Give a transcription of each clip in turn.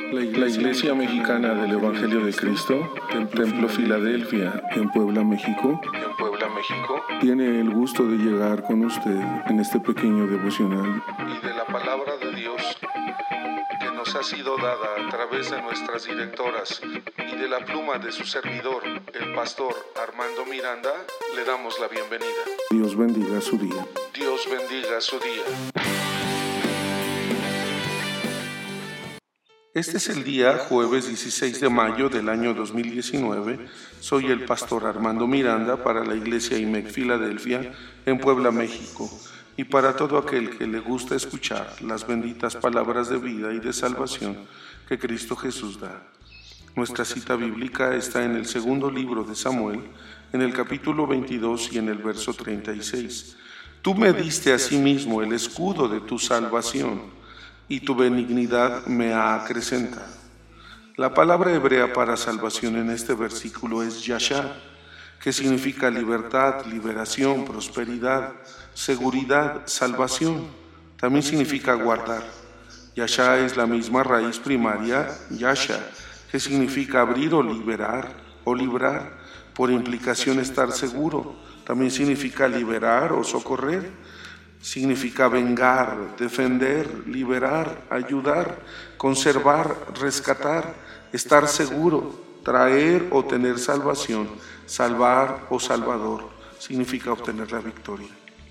La Iglesia Mexicana del Evangelio de Cristo, Templo Filadelfia, en Puebla, México, tiene el gusto de llegar con usted en este pequeño devocional y de la palabra de Dios que nos ha sido dada a través de nuestras directoras y de la pluma de su servidor, el pastor Armando Miranda. Le damos la bienvenida. Dios bendiga su día. Dios bendiga su día. Este es el día jueves 16 de mayo del año 2019. Soy el pastor Armando Miranda para la Iglesia IMEC Filadelfia en Puebla, México, y para todo aquel que le gusta escuchar las benditas palabras de vida y de salvación que Cristo Jesús da. Nuestra cita bíblica está en el segundo libro de Samuel, en el capítulo 22 y en el verso 36. Tú me diste a sí mismo el escudo de tu salvación, y tu benignidad me ha acrecentado. La palabra hebrea para salvación en este versículo es Yashá, que significa libertad, liberación, prosperidad, seguridad, salvación. También significa guardar. Yashá es la misma raíz primaria, Yasha, que significa abrir o liberar o librar, por implicación estar seguro. También significa liberar o socorrer. Significa vengar, defender, liberar, ayudar, conservar, rescatar, estar seguro, traer o tener salvación, salvar o salvador. Significa obtener la victoria.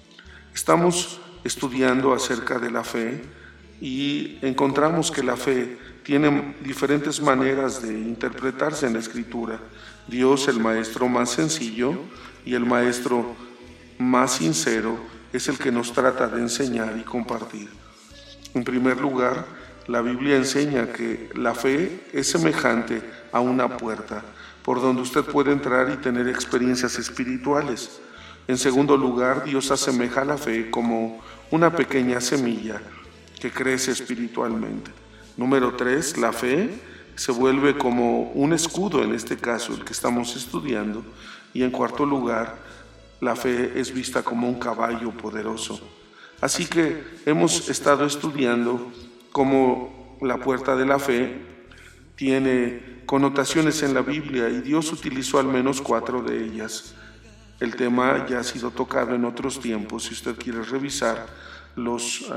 Estamos estudiando acerca de la fe y encontramos que la fe tiene diferentes maneras de interpretarse en la Escritura. Dios, el maestro más sencillo y el maestro más sincero, es el que nos trata de enseñar y compartir. En primer lugar, la Biblia enseña que la fe es semejante a una puerta por donde usted puede entrar y tener experiencias espirituales. En segundo lugar, Dios asemeja la fe como una pequeña semilla que crece espiritualmente. Número 3, la fe se vuelve como un escudo, en este caso, el que estamos estudiando. Y en cuarto lugar, la fe es vista como un caballo poderoso. Así que hemos estado estudiando cómo la puerta de la fe tiene connotaciones en la Biblia y Dios utilizó al menos 4 de ellas. El tema ya ha sido tocado en otros tiempos. Si usted quiere revisar los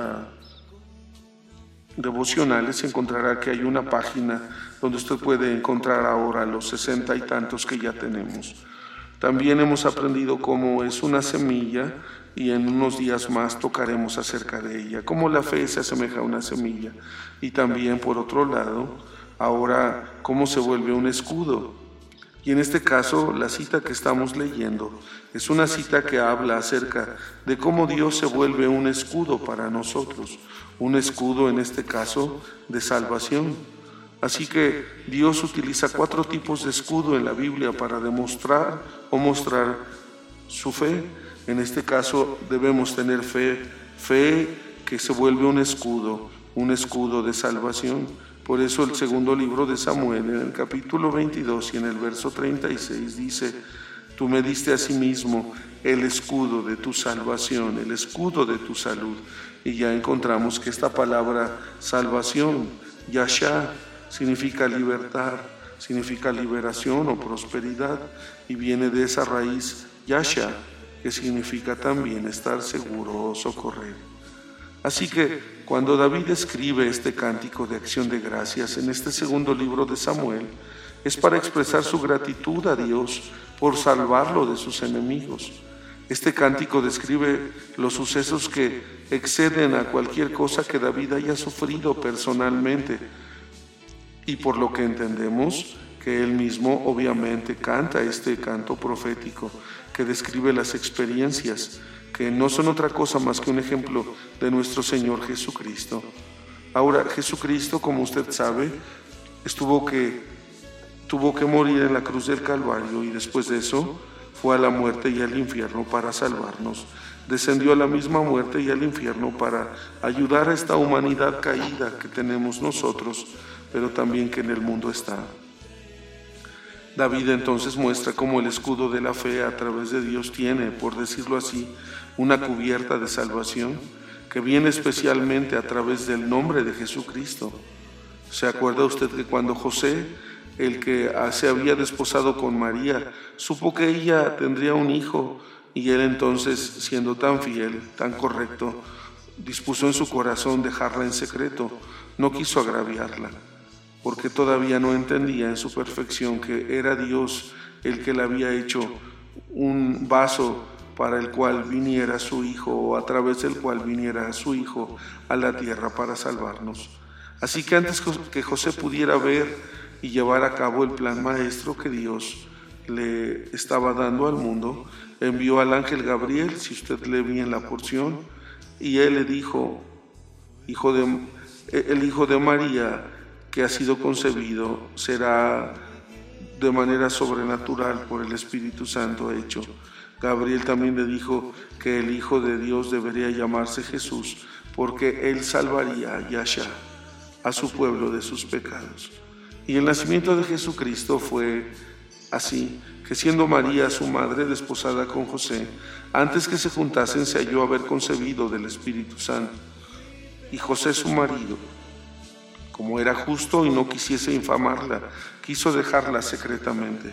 devocionales, encontrará que hay una página donde usted puede encontrar ahora los 60 y tantos que ya tenemos. También hemos aprendido cómo es una semilla y en unos días más tocaremos acerca de ella, cómo la fe se asemeja a una semilla. Y también, por otro lado, ahora cómo se vuelve un escudo. Y en este caso, la cita que estamos leyendo es una cita que habla acerca de cómo Dios se vuelve un escudo para nosotros, un escudo en este caso de salvación. Así que Dios utiliza 4 tipos de escudo en la Biblia para demostrar o mostrar su fe. En este caso debemos tener fe que se vuelve un escudo de salvación. Por eso el segundo libro de Samuel, en el capítulo 22 y en el verso 36 dice: tú me diste a sí mismo el escudo de tu salvación, el escudo de tu salud. Y ya encontramos que esta palabra salvación, Yashá, significa libertad, significa liberación o prosperidad, y viene de esa raíz Yasha, que significa también estar seguro o socorrer. Así que cuando David escribe este cántico de acción de gracias en este segundo libro de Samuel, es para expresar su gratitud a Dios por salvarlo de sus enemigos. Este cántico describe los sucesos que exceden a cualquier cosa que David haya sufrido personalmente, y por lo que entendemos que él mismo obviamente canta este canto profético que describe las experiencias que no son otra cosa más que un ejemplo de nuestro Señor Jesucristo. Ahora, Jesucristo, como usted sabe, tuvo que morir en la cruz del Calvario, y después de eso fue a la muerte y al infierno para salvarnos. Descendió a la misma muerte y al infierno para ayudar a esta humanidad caída que tenemos nosotros, pero también que en el mundo está. David entonces muestra cómo el escudo de la fe a través de Dios tiene, por decirlo así, una cubierta de salvación que viene especialmente a través del nombre de Jesucristo. ¿Se acuerda usted que cuando José, el que se había desposado con María, supo que ella tendría un hijo, y él entonces, siendo tan fiel, tan correcto, dispuso en su corazón dejarla en secreto? No quiso agraviarla, porque todavía no entendía en su perfección que era Dios el que le había hecho un vaso para el cual viniera su Hijo, o a través del cual viniera su Hijo a la tierra para salvarnos. Así que antes que José pudiera ver y llevar a cabo el plan maestro que Dios le estaba dando al mundo, envió al ángel Gabriel, si usted lee bien la porción, y él le dijo: el hijo de María que ha sido concebido será de manera sobrenatural por el Espíritu Santo hecho. Gabriel también le dijo que el Hijo de Dios debería llamarse Jesús, porque él salvaría a su pueblo de sus pecados. Y el nacimiento de Jesucristo fue así, que siendo María su madre desposada con José, antes que se juntasen se halló haber concebido del Espíritu Santo. Y José su marido, como era justo y no quisiese infamarla, quiso dejarla secretamente.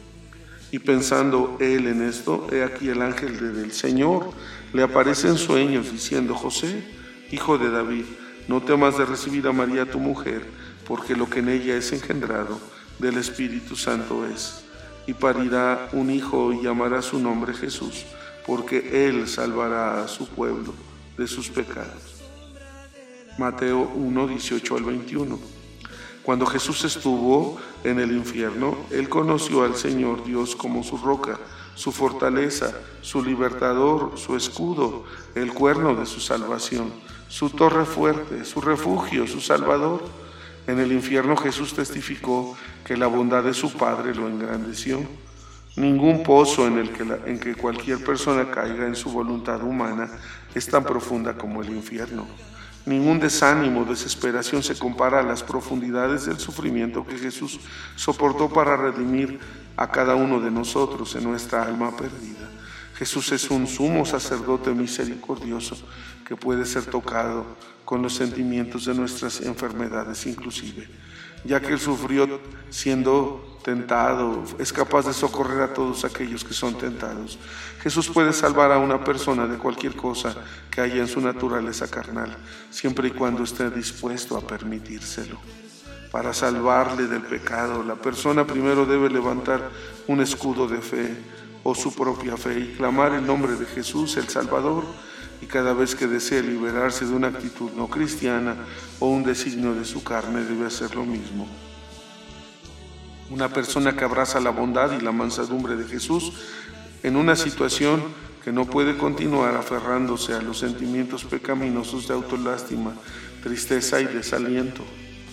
Y pensando él en esto, he aquí el ángel del Señor le aparece en sueños diciendo: José, hijo de David, no temas de recibir a María tu mujer, porque lo que en ella es engendrado del Espíritu Santo es. Y parirá un hijo y llamará su nombre Jesús, porque él salvará a su pueblo de sus pecados. Mateo 1, 18 al 21. Cuando Jesús estuvo en el infierno, él conoció al Señor Dios como su roca, su fortaleza, su libertador, su escudo, el cuerno de su salvación, su torre fuerte, su refugio, su salvador. En el infierno Jesús testificó que la bondad de su Padre lo engrandeció. Ningún pozo en que cualquier persona caiga en su voluntad humana es tan profunda como el infierno. Ningún desánimo o desesperación se compara a las profundidades del sufrimiento que Jesús soportó para redimir a cada uno de nosotros en nuestra alma perdida. Jesús es un sumo sacerdote misericordioso que puede ser tocado con los sentimientos de nuestras enfermedades inclusive, ya que Él sufrió siendo tentado, es capaz de socorrer a todos aquellos que son tentados. Jesús puede salvar a una persona de cualquier cosa que haya en su naturaleza carnal, siempre y cuando esté dispuesto a permitírselo. Para salvarle del pecado, la persona primero debe levantar un escudo de fe o su propia fe y clamar el nombre de Jesús, el Salvador, y cada vez que desee liberarse de una actitud no cristiana o un designio de su carne, debe hacer lo mismo. Una persona que abraza la bondad y la mansedumbre de Jesús en una situación que no puede continuar aferrándose a los sentimientos pecaminosos de autolástima, tristeza y desaliento.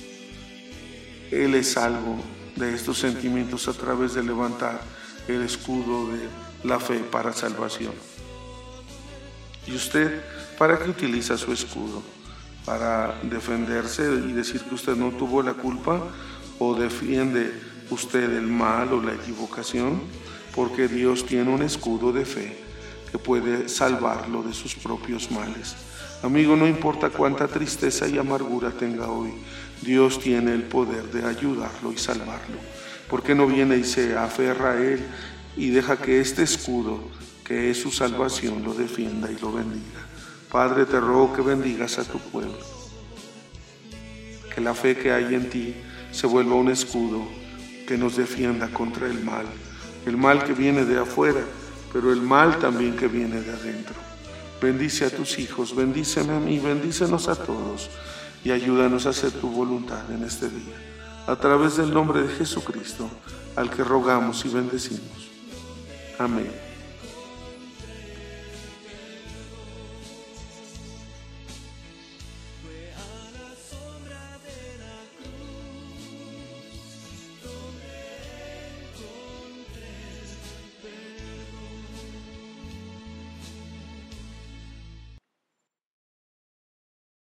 Él es salvo de estos sentimientos a través de levantar el escudo de la fe para salvación. ¿Y usted para qué utiliza su escudo? ¿Para defenderse y decir que usted no tuvo la culpa? ¿O defiende usted el mal o la equivocación? Porque Dios tiene un escudo de fe que puede salvarlo de sus propios males. Amigo, no importa cuánta tristeza y amargura tenga hoy, Dios tiene el poder de ayudarlo y salvarlo. ¿Por qué no viene y se aferra a Él y deja que este escudo, que es su salvación, lo defienda y lo bendiga? Padre, te ruego que bendigas a tu pueblo, que la fe que hay en ti se vuelva un escudo que nos defienda contra el mal que viene de afuera, pero el mal también que viene de adentro. Bendice a tus hijos, bendíceme a mí, bendícenos a todos y ayúdanos a hacer tu voluntad en este día. A través del nombre de Jesucristo, al que rogamos y bendecimos. Amén.